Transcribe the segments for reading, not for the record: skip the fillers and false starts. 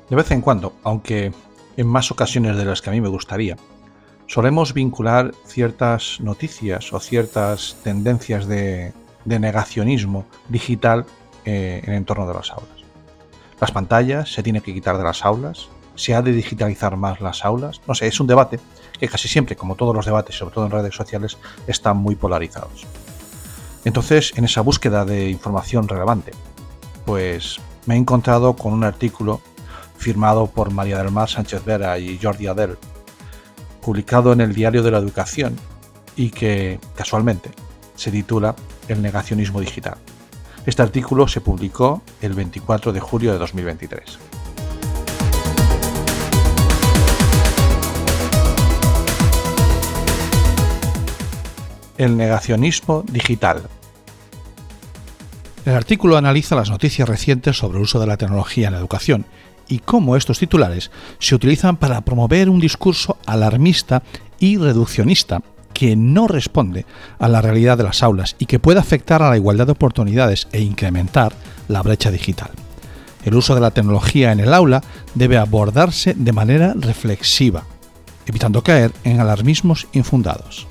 De vez en cuando, aunque en más ocasiones de las que a mí me gustaría, solemos vincular ciertas noticias o ciertas tendencias de negacionismo digital en el entorno de las aulas. Las pantallas se tienen que quitar de las aulas, se ha de digitalizar más las aulas. No sé, es un debate que casi siempre, como todos los debates, sobre todo en redes sociales, están muy polarizados. Entonces, en esa búsqueda de información relevante, pues me he encontrado con un artículo firmado por María del Mar Sánchez Vera y Jordi Adel, publicado en el Diario de la Educación y que, casualmente, se titula El negacionismo digital. Este artículo se publicó el 24 de julio de 2023. El negacionismo digital. El artículo analiza las noticias recientes sobre el uso de la tecnología en la educación y cómo estos titulares se utilizan para promover un discurso alarmista y reduccionista que no responde a la realidad de las aulas y que puede afectar a la igualdad de oportunidades e incrementar la brecha digital. El uso de la tecnología en el aula debe abordarse de manera reflexiva, evitando caer en alarmismos infundados.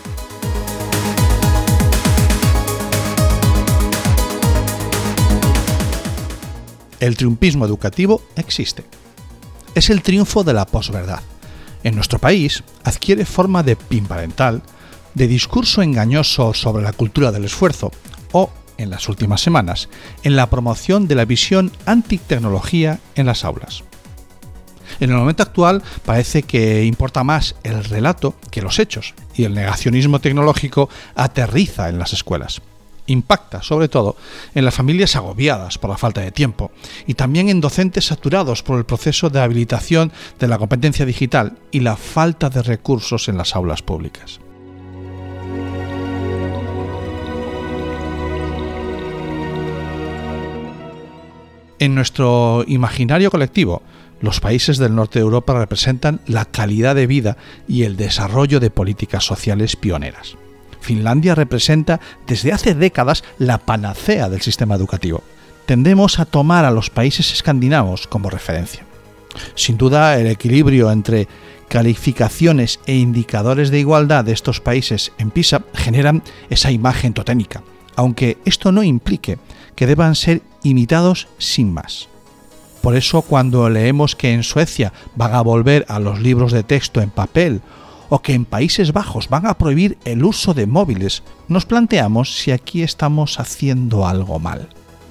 El triunfismo educativo existe. Es el triunfo de la posverdad. En nuestro país adquiere forma de PIN parental, de discurso engañoso sobre la cultura del esfuerzo o, en las últimas semanas, en la promoción de la visión antitecnología en las aulas. En el momento actual parece que importa más el relato que los hechos y el negacionismo tecnológico aterriza en las escuelas. Impacta, sobre todo, en las familias agobiadas por la falta de tiempo y también en docentes saturados por el proceso de habilitación de la competencia digital y la falta de recursos en las aulas públicas. En nuestro imaginario colectivo, los países del norte de Europa representan la calidad de vida y el desarrollo de políticas sociales pioneras. Finlandia representa desde hace décadas la panacea del sistema educativo. Tendemos a tomar a los países escandinavos como referencia. Sin duda, el equilibrio entre calificaciones e indicadores de igualdad de estos países en PISA generan esa imagen totémica, aunque esto no implique que deban ser imitados sin más. Por eso, cuando leemos que en Suecia van a volver a los libros de texto en papel o que en Países Bajos van a prohibir el uso de móviles, nos planteamos si aquí estamos haciendo algo mal.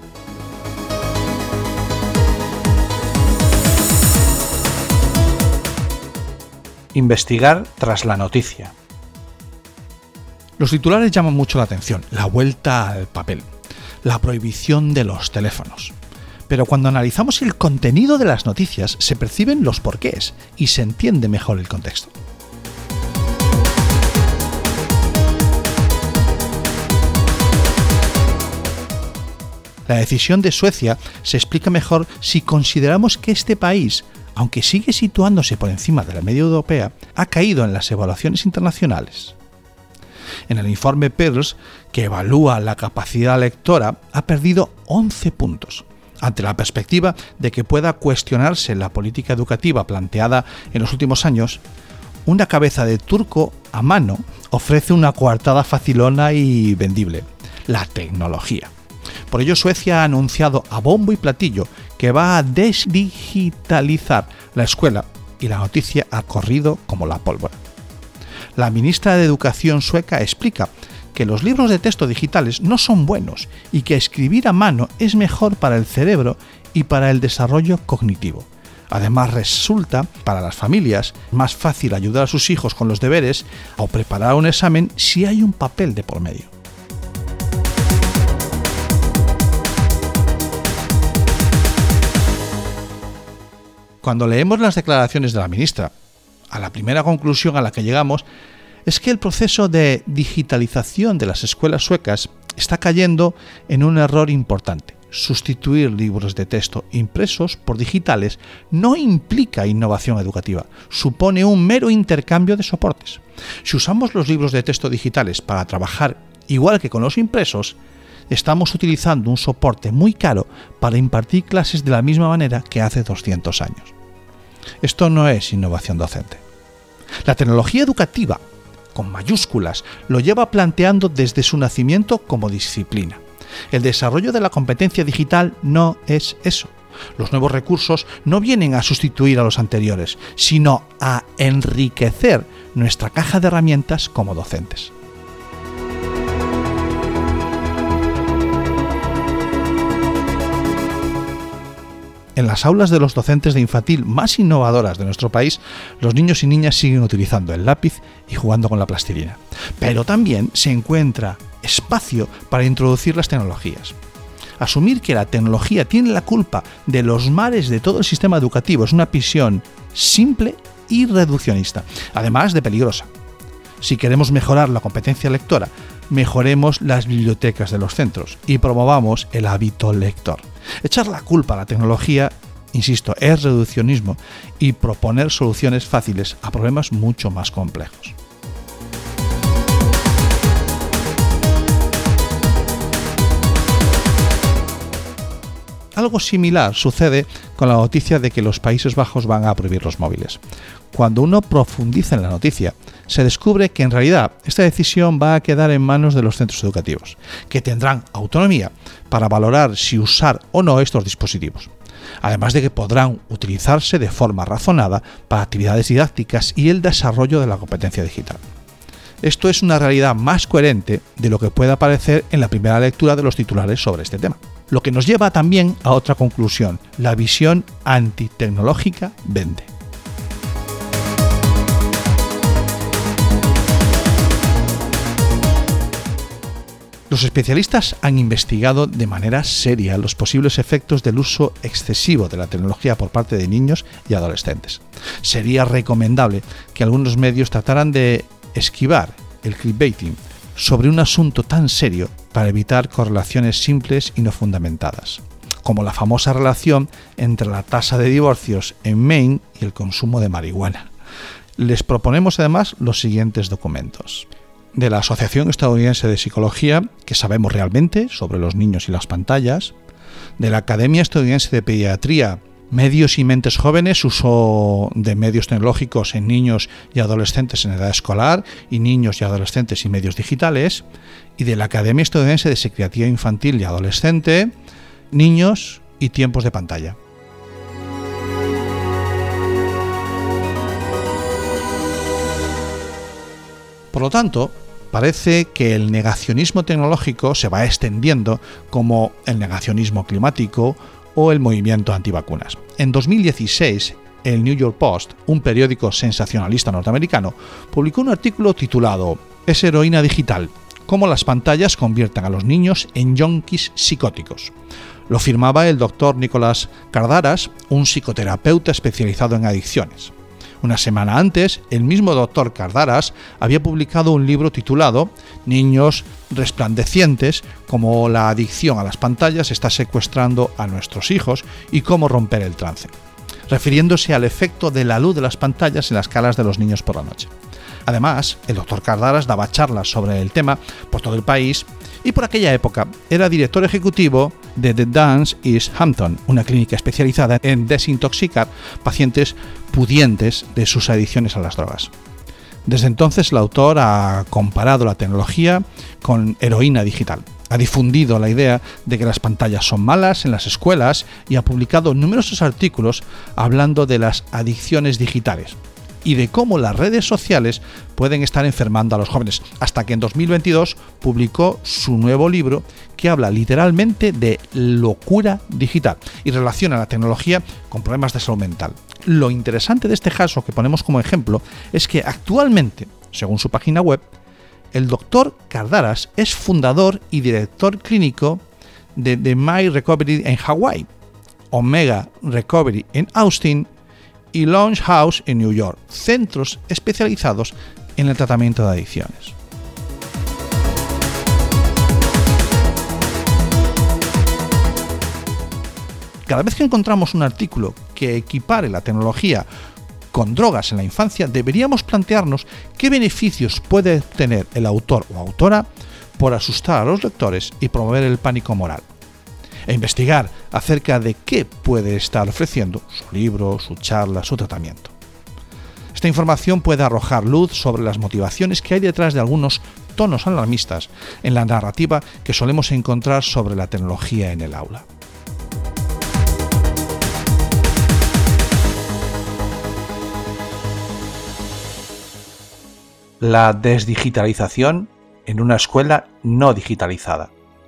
Investigar tras la noticia. Los titulares llaman mucho la atención: la vuelta al papel, la prohibición de los teléfonos. Pero cuando analizamos el contenido de las noticias, se perciben los porqués y se entiende mejor el contexto. La decisión de Suecia se explica mejor si consideramos que este país, aunque sigue situándose por encima de la media europea, ha caído en las evaluaciones internacionales. En el informe PIRLS, que evalúa la capacidad lectora, ha perdido 11 puntos. Ante la perspectiva de que pueda cuestionarse la política educativa planteada en los últimos años, una cabeza de turco a mano ofrece una coartada facilona y vendible: la tecnología. Por ello, Suecia ha anunciado a bombo y platillo que va a desdigitalizar la escuela y la noticia ha corrido como la pólvora. La ministra de Educación sueca explica que los libros de texto digitales no son buenos y que escribir a mano es mejor para el cerebro y para el desarrollo cognitivo. Además, resulta para las familias más fácil ayudar a sus hijos con los deberes o preparar un examen si hay un papel de por medio. Cuando leemos las declaraciones de la ministra, a la primera conclusión a la que llegamos es que el proceso de digitalización de las escuelas suecas está cayendo en un error importante. Sustituir libros de texto impresos por digitales no implica innovación educativa, supone un mero intercambio de soportes. Si usamos los libros de texto digitales para trabajar igual que con los impresos, estamos utilizando un soporte muy caro para impartir clases de la misma manera que hace 200 años. Esto no es innovación docente. La tecnología educativa, con mayúsculas, lo lleva planteando desde su nacimiento como disciplina. El desarrollo de la competencia digital no es eso. Los nuevos recursos no vienen a sustituir a los anteriores, sino a enriquecer nuestra caja de herramientas como docentes. En las aulas de los docentes de infantil más innovadoras de nuestro país, los niños y niñas siguen utilizando el lápiz y jugando con la plastilina. Pero también se encuentra espacio para introducir las tecnologías. Asumir que la tecnología tiene la culpa de los males de todo el sistema educativo es una visión simple y reduccionista, además de peligrosa. Si queremos mejorar la competencia lectora, mejoremos las bibliotecas de los centros y promovamos el hábito lector. Echar la culpa a la tecnología, insisto, es reduccionismo y proponer soluciones fáciles a problemas mucho más complejos. Algo similar sucede con la noticia de que los Países Bajos van a prohibir los móviles. Cuando uno profundiza en la noticia, se descubre que en realidad esta decisión va a quedar en manos de los centros educativos, que tendrán autonomía para valorar si usar o no estos dispositivos. Además de que podrán utilizarse de forma razonada para actividades didácticas y el desarrollo de la competencia digital. Esto es una realidad más coherente de lo que pueda parecer en la primera lectura de los titulares sobre este tema. Lo que nos lleva también a otra conclusión: la visión antitecnológica vende. Los especialistas han investigado de manera seria los posibles efectos del uso excesivo de la tecnología por parte de niños y adolescentes. Sería recomendable que algunos medios trataran de esquivar el clickbaiting sobre un asunto tan serio para evitar correlaciones simples y no fundamentadas, como la famosa relación entre la tasa de divorcios en Maine y el consumo de marihuana. Les proponemos además los siguientes documentos: de la Asociación Estadounidense de Psicología, ¿qué sabemos realmente sobre los niños y las pantallas?, de la Academia Estadounidense de Pediatría, Medios y mentes jóvenes, uso de medios tecnológicos en niños y adolescentes en edad escolar y niños y adolescentes y medios digitales, y de la Academia Estadounidense de Psiquiatría Infantil y Adolescente, niños y tiempos de pantalla. Por lo tanto, parece que el negacionismo tecnológico se va extendiendo como el negacionismo climático o el movimiento antivacunas. En 2016, el New York Post, un periódico sensacionalista norteamericano, publicó un artículo titulado «Es heroína digital: cómo las pantallas convierten a los niños en yonkis psicóticos». Lo firmaba el doctor Nicolás Kardaras, un psicoterapeuta especializado en adicciones. Una semana antes, el mismo doctor Kardaras había publicado un libro titulado «Niños resplandecientes: cómo la adicción a las pantallas está secuestrando a nuestros hijos y cómo romper el trance», refiriéndose al efecto de la luz de las pantallas en las caras de los niños por la noche. Además, el doctor Kardaras daba charlas sobre el tema por todo el país y por aquella época era director ejecutivo de The Dance East Hampton, una clínica especializada en desintoxicar pacientes pudientes de sus adicciones a las drogas. Desde entonces, el autor ha comparado la tecnología con heroína digital. Ha difundido la idea de que las pantallas son malas en las escuelas y ha publicado numerosos artículos hablando de las adicciones digitales y de cómo las redes sociales pueden estar enfermando a los jóvenes, hasta que en 2022 publicó su nuevo libro que habla literalmente de locura digital y relaciona la tecnología con problemas de salud mental. Lo interesante de este caso que ponemos como ejemplo es que actualmente, según su página web, el doctor Kardaras es fundador y director clínico de The My Recovery en Hawái, Omega Recovery en Austin y Launch House en New York, centros especializados en el tratamiento de adicciones. Cada vez que encontramos un artículo que equipare la tecnología con drogas en la infancia, deberíamos plantearnos qué beneficios puede obtener el autor o autora por asustar a los lectores y promover el pánico moral, e investigar acerca de qué puede estar ofreciendo su libro, su charla, su tratamiento. Esta información puede arrojar luz sobre las motivaciones que hay detrás de algunos tonos alarmistas en la narrativa que solemos encontrar sobre la tecnología en el aula. La desdigitalización en una escuela no digitalizada.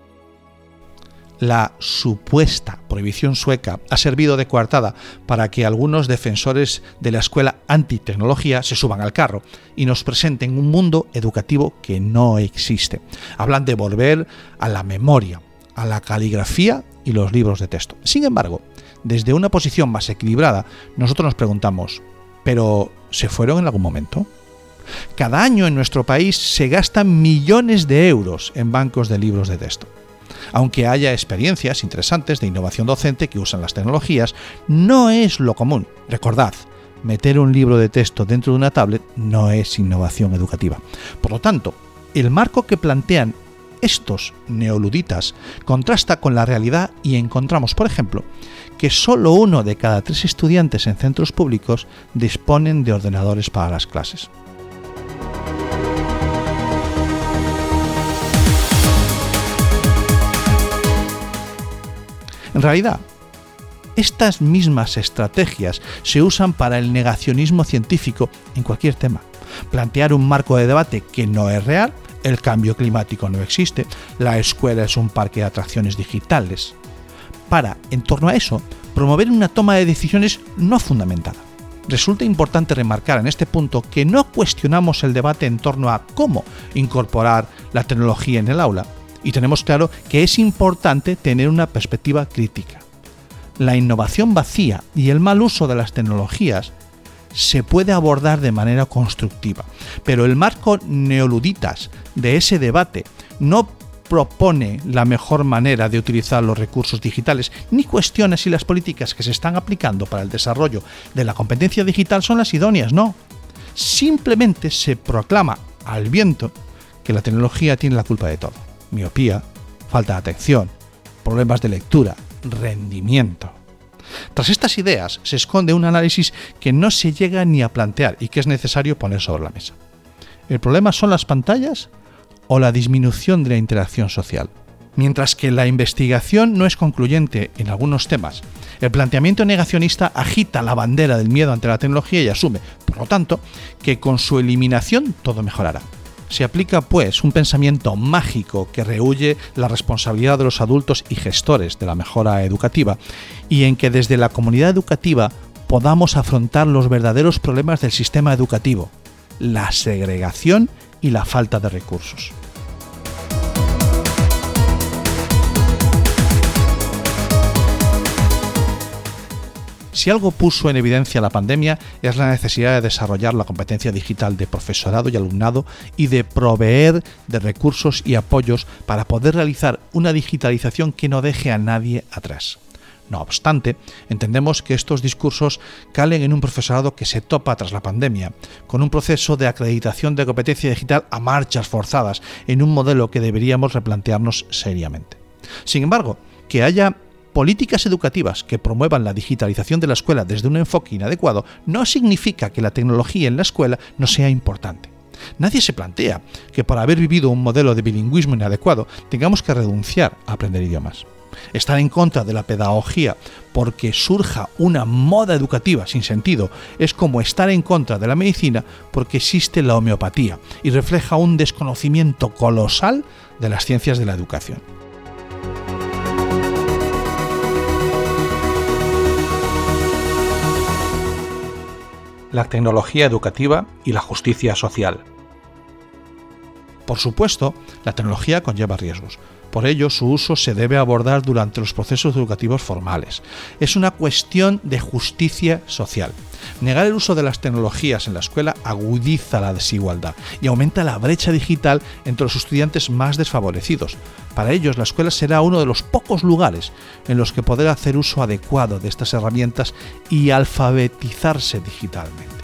La supuesta prohibición sueca ha servido de coartada para que algunos defensores de la escuela antitecnología se suban al carro y nos presenten un mundo educativo que no existe. Hablan de volver a la memoria, a la caligrafía y los libros de texto. Sin embargo, desde una posición más equilibrada, nosotros nos preguntamos, ¿pero se fueron en algún momento? Cada año en nuestro país se gastan millones de euros en bancos de libros de texto. Aunque haya experiencias interesantes de innovación docente que usan las tecnologías, no es lo común. Recordad, meter un libro de texto dentro de una tablet no es innovación educativa. Por lo tanto, el marco que plantean estos neoluditas contrasta con la realidad y encontramos, por ejemplo, que solo 1 de cada 3 estudiantes en centros públicos disponen de ordenadores para las clases. En realidad, estas mismas estrategias se usan para el negacionismo científico en cualquier tema. Plantear un marco de debate que no es real, el cambio climático no existe, la escuela es un parque de atracciones digitales. Para, en torno a eso, promover una toma de decisiones no fundamentada. Resulta importante remarcar en este punto que no cuestionamos el debate en torno a cómo incorporar la tecnología en el aula, y tenemos claro que es importante tener una perspectiva crítica. La innovación vacía y el mal uso de las tecnologías se puede abordar de manera constructiva, pero el marco neoluditas de ese debate no propone la mejor manera de utilizar los recursos digitales, ni cuestiona si las políticas que se están aplicando para el desarrollo de la competencia digital son las idóneas, no. Simplemente se proclama al viento que la tecnología tiene la culpa de todo. Miopía, falta de atención, problemas de lectura, rendimiento. Tras estas ideas se esconde un análisis que no se llega ni a plantear y que es necesario poner sobre la mesa. ¿El problema son las pantallas o la disminución de la interacción social? Mientras que la investigación no es concluyente en algunos temas, el planteamiento negacionista agita la bandera del miedo ante la tecnología y asume, por lo tanto, que con su eliminación todo mejorará. Se aplica, pues, un pensamiento mágico que rehúye la responsabilidad de los adultos y gestores de la mejora educativa y en que desde la comunidad educativa podamos afrontar los verdaderos problemas del sistema educativo, la segregación y la falta de recursos. Si algo puso en evidencia la pandemia es la necesidad de desarrollar la competencia digital de profesorado y alumnado y de proveer de recursos y apoyos para poder realizar una digitalización que no deje a nadie atrás. No obstante, entendemos que estos discursos calen en un profesorado que se topa tras la pandemia, con un proceso de acreditación de competencia digital a marchas forzadas, en un modelo que deberíamos replantearnos seriamente. Sin embargo, que haya políticas educativas que promuevan la digitalización de la escuela desde un enfoque inadecuado no significa que la tecnología en la escuela no sea importante. Nadie se plantea que por haber vivido un modelo de bilingüismo inadecuado tengamos que renunciar a aprender idiomas. Estar en contra de la pedagogía porque surja una moda educativa sin sentido es como estar en contra de la medicina porque existe la homeopatía y refleja un desconocimiento colosal de las ciencias de la educación. La tecnología educativa y la justicia social. Por supuesto, la tecnología conlleva riesgos. Por ello, su uso se debe abordar durante los procesos educativos formales. Es una cuestión de justicia social. Negar el uso de las tecnologías en la escuela agudiza la desigualdad y aumenta la brecha digital entre los estudiantes más desfavorecidos. Para ellos, la escuela será uno de los pocos lugares en los que poder hacer uso adecuado de estas herramientas y alfabetizarse digitalmente.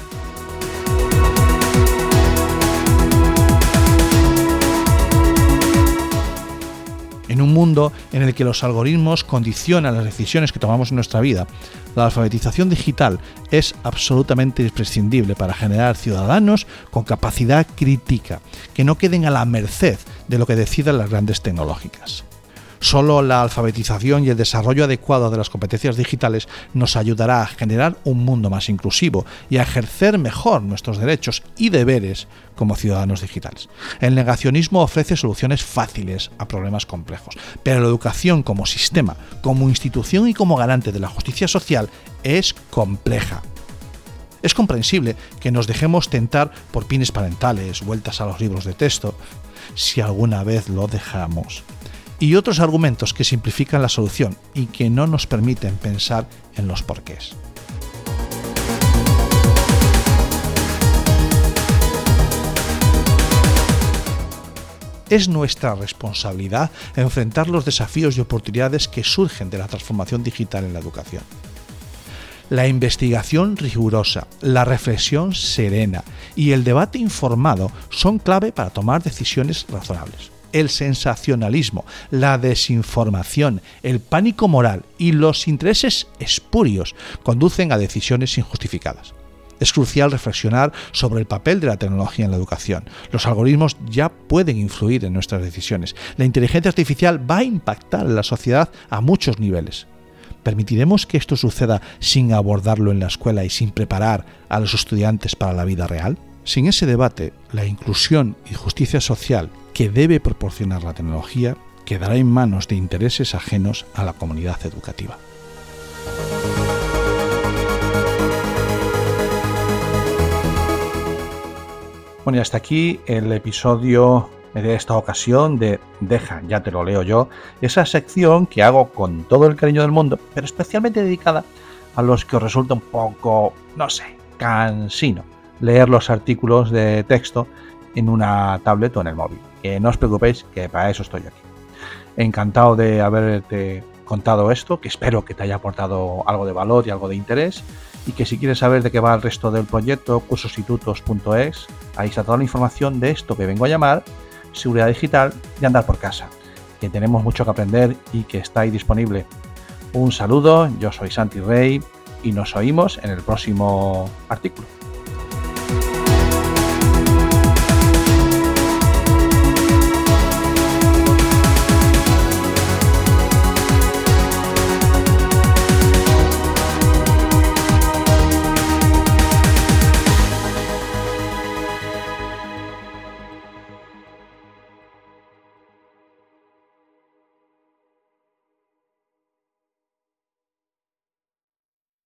mundo en el que los algoritmos condicionan las decisiones que tomamos en nuestra vida, la alfabetización digital es absolutamente imprescindible para generar ciudadanos con capacidad crítica, que no queden a la merced de lo que decidan las grandes tecnológicas. Solo la alfabetización y el desarrollo adecuado de las competencias digitales nos ayudará a generar un mundo más inclusivo y a ejercer mejor nuestros derechos y deberes como ciudadanos digitales. El negacionismo ofrece soluciones fáciles a problemas complejos, pero la educación como sistema, como institución y como garante de la justicia social es compleja. Es comprensible que nos dejemos tentar por pines parentales, vueltas a los libros de texto, si alguna vez lo dejamos, y otros argumentos que simplifican la solución y que no nos permiten pensar en los porqués. Es nuestra responsabilidad enfrentar los desafíos y oportunidades que surgen de la transformación digital en la educación. La investigación rigurosa, la reflexión serena y el debate informado son clave para tomar decisiones razonables. El sensacionalismo, la desinformación, el pánico moral y los intereses espurios conducen a decisiones injustificadas. Es crucial reflexionar sobre el papel de la tecnología en la educación. Los algoritmos ya pueden influir en nuestras decisiones. La inteligencia artificial va a impactar en la sociedad a muchos niveles. ¿Permitiremos que esto suceda sin abordarlo en la escuela y sin preparar a los estudiantes para la vida real? Sin ese debate, la inclusión y justicia social que debe proporcionar la tecnología quedará en manos de intereses ajenos a la comunidad educativa. Bueno, y hasta aquí el episodio de esta ocasión de Deja, ya te lo leo yo, esa sección que hago con todo el cariño del mundo, pero especialmente dedicada a los que os resulta un poco, no sé, cansino leer los artículos de texto en una tablet o en el móvil. No os preocupéis, que para eso estoy aquí. Encantado de haberte contado esto, que espero que te haya aportado algo de valor y algo de interés, y que si quieres saber de qué va el resto del proyecto, cursositutos.es, ahí está toda la información de esto que vengo a llamar seguridad digital y andar por casa, que tenemos mucho que aprender y que está ahí disponible. Un saludo, yo soy Santi Rey y nos oímos en el próximo artículo.